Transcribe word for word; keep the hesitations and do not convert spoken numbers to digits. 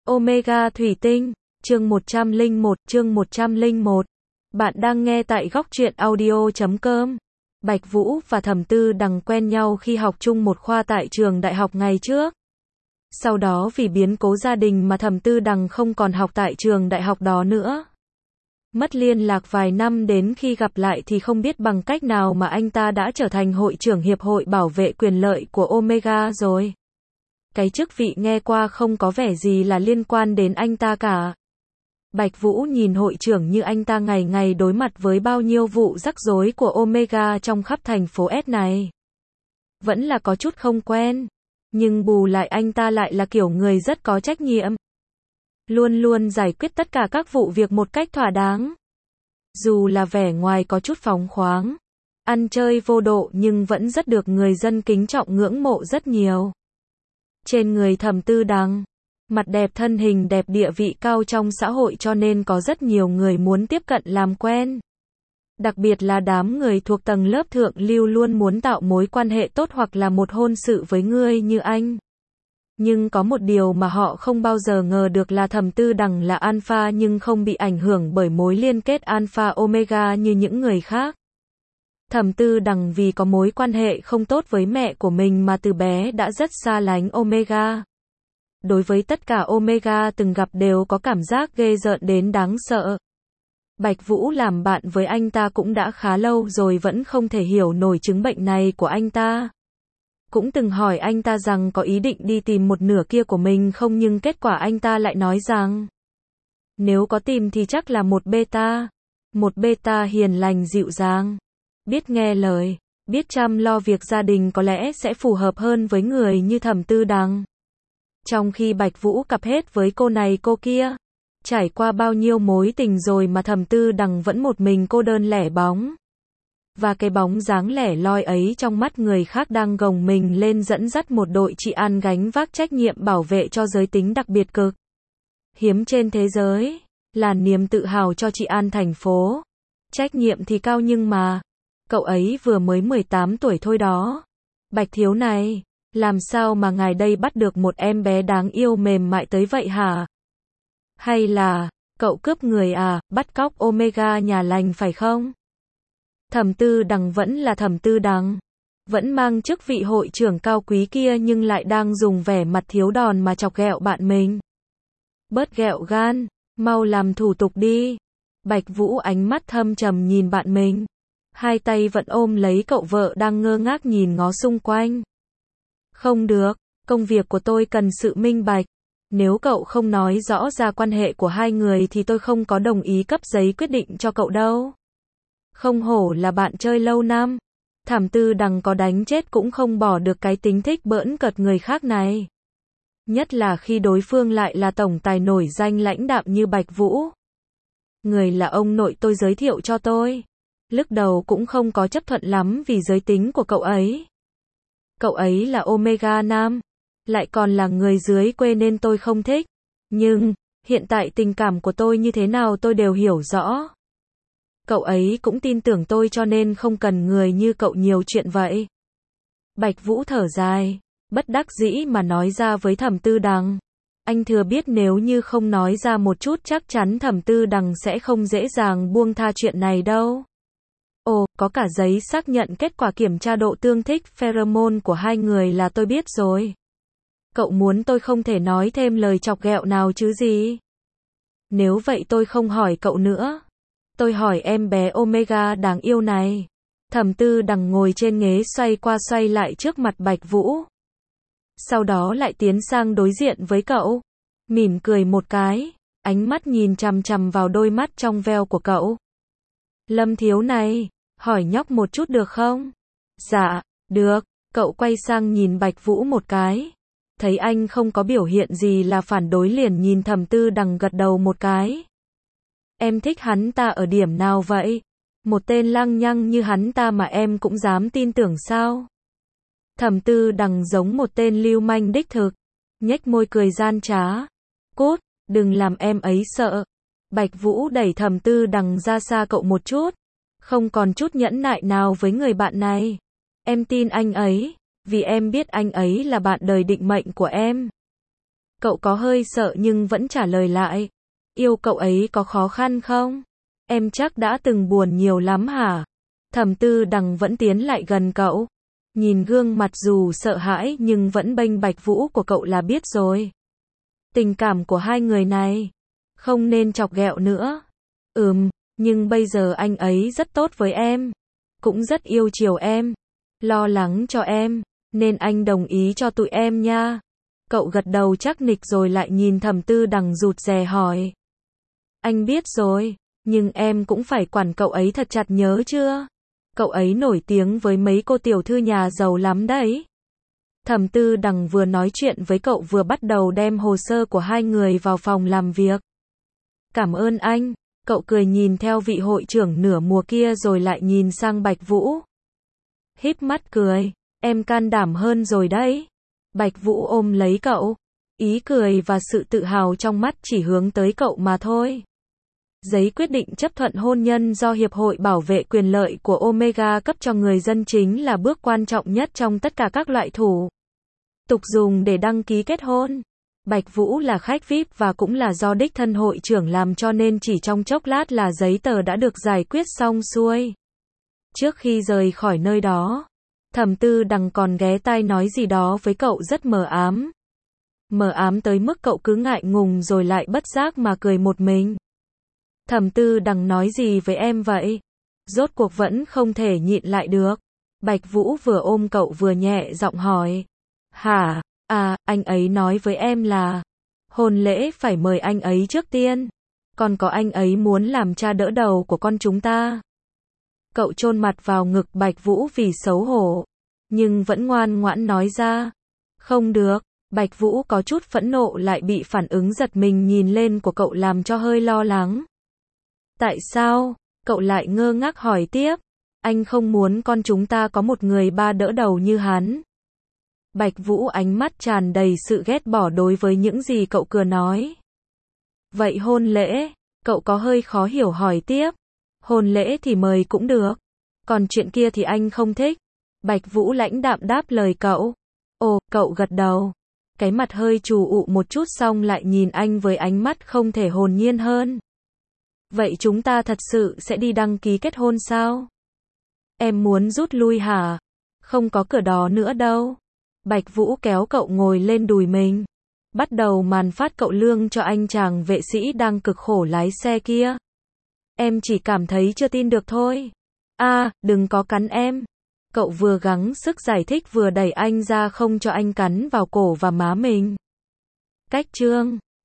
Omega Thủy Tinh, chương một trăm lẻ một, chương một trăm lẻ một. Bạn đang nghe tại góc truyện audio chấm com. Bạch Vũ và Thẩm Tư Đằng quen nhau khi học chung một khoa tại trường đại học ngày trước. Sau đó vì biến cố gia đình mà Thẩm Tư Đằng không còn học tại trường đại học đó nữa. Mất liên lạc vài năm, đến khi gặp lại thì không biết bằng cách nào mà anh ta đã trở thành hội trưởng Hiệp hội Bảo vệ quyền lợi của Omega rồi. Cái chức vị nghe qua không có vẻ gì là liên quan đến anh ta cả. Bạch Vũ nhìn hội trưởng như anh ta ngày ngày đối mặt với bao nhiêu vụ rắc rối của Omega trong khắp thành phố S này. Vẫn là có chút không quen. Nhưng bù lại anh ta lại là kiểu người rất có trách nhiệm. Luôn luôn giải quyết tất cả các vụ việc một cách thỏa đáng. Dù là vẻ ngoài có chút phóng khoáng, ăn chơi vô độ nhưng vẫn rất được người dân kính trọng ngưỡng mộ rất nhiều. Trên người Thẩm Tư Đằng, mặt đẹp thân hình đẹp địa vị cao trong xã hội cho nên có rất nhiều người muốn tiếp cận làm quen. Đặc biệt là đám người thuộc tầng lớp thượng lưu luôn muốn tạo mối quan hệ tốt hoặc là một hôn sự với người như anh. Nhưng có một điều mà họ không bao giờ ngờ được là Thẩm Tư Đằng là alpha nhưng không bị ảnh hưởng bởi mối liên kết alpha omega như những người khác. Thẩm Tư Đằng vì có mối quan hệ không tốt với mẹ của mình mà từ bé đã rất xa lánh Omega. Đối với tất cả Omega từng gặp đều có cảm giác ghê rợn đến đáng sợ. Bạch Vũ làm bạn với anh ta cũng đã khá lâu rồi vẫn không thể hiểu nổi chứng bệnh này của anh ta. Cũng từng hỏi anh ta rằng có ý định đi tìm một nửa kia của mình không, nhưng kết quả anh ta lại nói rằng nếu có tìm thì chắc là một beta. Một beta hiền lành dịu dàng, biết nghe lời, biết chăm lo việc gia đình có lẽ sẽ phù hợp hơn với người như Thẩm Tư Đằng. Trong khi Bạch Vũ cặp hết với cô này cô kia, trải qua bao nhiêu mối tình rồi mà Thẩm Tư Đằng vẫn một mình cô đơn lẻ bóng. Và cái bóng dáng lẻ loi ấy trong mắt người khác đang gồng mình lên dẫn dắt một đội chị An gánh vác trách nhiệm bảo vệ cho giới tính đặc biệt cực hiếm trên thế giới, là niềm tự hào cho chị An thành phố. Trách nhiệm thì cao nhưng mà cậu ấy vừa mới mười tám tuổi thôi đó. Bạch thiếu này, làm sao mà ngài đây bắt được một em bé đáng yêu mềm mại tới vậy hả? Hay là cậu cướp người à, bắt cóc Omega nhà lành phải không? Thẩm Tư Đằng vẫn là Thẩm Tư Đằng, vẫn mang chức vị hội trưởng cao quý kia nhưng lại đang dùng vẻ mặt thiếu đòn mà chọc ghẹo bạn mình. Bớt ghẹo gan, mau làm thủ tục đi. Bạch Vũ ánh mắt thâm trầm nhìn bạn mình, hai tay vẫn ôm lấy cậu vợ đang ngơ ngác nhìn ngó xung quanh. Không được, công việc của tôi cần sự minh bạch. Nếu cậu không nói rõ ra quan hệ của hai người thì tôi không có đồng ý cấp giấy quyết định cho cậu đâu. Không hổ là bạn chơi lâu năm. Thẩm Tư Đằng có đánh chết cũng không bỏ được cái tính thích bỡn cợt người khác này. Nhất là khi đối phương lại là tổng tài nổi danh lãnh đạm như Bạch Vũ. Người là ông nội tôi giới thiệu cho tôi. Lúc đầu cũng không có chấp thuận lắm vì giới tính của cậu ấy. Cậu ấy là Omega nam, lại còn là người dưới quê nên tôi không thích. Nhưng, hiện tại tình cảm của tôi như thế nào tôi đều hiểu rõ. Cậu ấy cũng tin tưởng tôi cho nên không cần người như cậu nhiều chuyện vậy. Bạch Vũ thở dài, bất đắc dĩ mà nói ra với Thẩm Tư Đằng. Anh thừa biết nếu như không nói ra một chút chắc chắn Thẩm Tư Đằng sẽ không dễ dàng buông tha chuyện này đâu. Ồ, có cả giấy xác nhận kết quả kiểm tra độ tương thích pheromone của hai người là tôi biết rồi. Cậu muốn tôi không thể nói thêm lời chọc ghẹo nào chứ gì? Nếu vậy tôi không hỏi cậu nữa. Tôi hỏi em bé Omega đáng yêu này. Thẩm Tư Đằng ngồi trên ghế xoay qua xoay lại trước mặt Bạch Vũ. Sau đó lại tiến sang đối diện với cậu. Mỉm cười một cái, ánh mắt nhìn chằm chằm vào đôi mắt trong veo của cậu. Lâm thiếu này, hỏi nhóc một chút được không? Dạ, được. Cậu quay sang nhìn Bạch Vũ một cái. Thấy anh không có biểu hiện gì là phản đối liền nhìn Thẩm Tư Đằng gật đầu một cái. Em thích hắn ta ở điểm nào vậy? Một tên lăng nhăng như hắn ta mà em cũng dám tin tưởng sao? Thẩm Tư Đằng giống một tên lưu manh đích thực, nhếch môi cười gian trá. Cút, đừng làm em ấy sợ. Bạch Vũ đẩy Thẩm Tư Đằng ra xa cậu một chút, không còn chút nhẫn nại nào với người bạn này. Em tin anh ấy, vì em biết anh ấy là bạn đời định mệnh của em. Cậu có hơi sợ nhưng vẫn trả lời lại. Yêu cậu ấy có khó khăn không? Em chắc đã từng buồn nhiều lắm hả? Thẩm Tư Đằng vẫn tiến lại gần cậu. Nhìn gương mặt dù sợ hãi nhưng vẫn bênh Bạch Vũ của cậu là biết rồi. Tình cảm của hai người này, không nên chọc ghẹo nữa. Ừm, nhưng bây giờ anh ấy rất tốt với em. Cũng rất yêu chiều em. Lo lắng cho em. Nên anh đồng ý cho tụi em nha. Cậu gật đầu chắc nịch rồi lại nhìn Thẩm Tư Đằng rụt rè hỏi. Anh biết rồi, nhưng em cũng phải quản cậu ấy thật chặt nhớ chưa? Cậu ấy nổi tiếng với mấy cô tiểu thư nhà giàu lắm đấy. Thẩm Tư Đằng vừa nói chuyện với cậu vừa bắt đầu đem hồ sơ của hai người vào phòng làm việc. Cảm ơn anh, cậu cười nhìn theo vị hội trưởng nửa mùa kia rồi lại nhìn sang Bạch Vũ. Híp mắt cười, em can đảm hơn rồi đấy. Bạch Vũ ôm lấy cậu, ý cười và sự tự hào trong mắt chỉ hướng tới cậu mà thôi. Giấy quyết định chấp thuận hôn nhân do Hiệp hội Bảo vệ quyền lợi của Omega cấp cho người dân chính là bước quan trọng nhất trong tất cả các loại thủ tục dùng để đăng ký kết hôn. Bạch Vũ là khách vi ai pi và cũng là do đích thân hội trưởng làm cho nên chỉ trong chốc lát là giấy tờ đã được giải quyết xong xuôi. Trước khi rời khỏi nơi đó, Thẩm Tư Đằng còn ghé tai nói gì đó với cậu rất mờ ám. Mờ ám tới mức cậu cứ ngại ngùng rồi lại bất giác mà cười một mình. Thẩm Tư Đằng nói gì với em vậy? Rốt cuộc vẫn không thể nhịn lại được. Bạch Vũ vừa ôm cậu vừa nhẹ giọng hỏi. Hả? À, anh ấy nói với em là hôn lễ phải mời anh ấy trước tiên. Còn có anh ấy muốn làm cha đỡ đầu của con chúng ta. Cậu chôn mặt vào ngực Bạch Vũ vì xấu hổ, nhưng vẫn ngoan ngoãn nói ra. Không được. Bạch Vũ có chút phẫn nộ lại bị phản ứng giật mình nhìn lên của cậu làm cho hơi lo lắng. Tại sao? Cậu lại ngơ ngác hỏi tiếp. Anh không muốn con chúng ta có một người ba đỡ đầu như hắn. Bạch Vũ ánh mắt tràn đầy sự ghét bỏ đối với những gì cậu vừa nói. Vậy hôn lễ? Cậu có hơi khó hiểu hỏi tiếp. Hôn lễ thì mời cũng được. Còn chuyện kia thì anh không thích. Bạch Vũ lãnh đạm đáp lời cậu. Ồ, cậu gật đầu. Cái mặt hơi trù ụ một chút xong lại nhìn anh với ánh mắt không thể hồn nhiên hơn. Vậy chúng ta thật sự sẽ đi đăng ký kết hôn sao? Em muốn rút lui hả? Không có cửa đó nữa đâu. Bạch Vũ kéo cậu ngồi lên đùi mình. Bắt đầu màn phát cậu lương cho anh chàng vệ sĩ đang cực khổ lái xe kia. Em chỉ cảm thấy chưa tin được thôi. À, đừng có cắn em. Cậu vừa gắng sức giải thích vừa đẩy anh ra không cho anh cắn vào cổ và má mình. Cách chương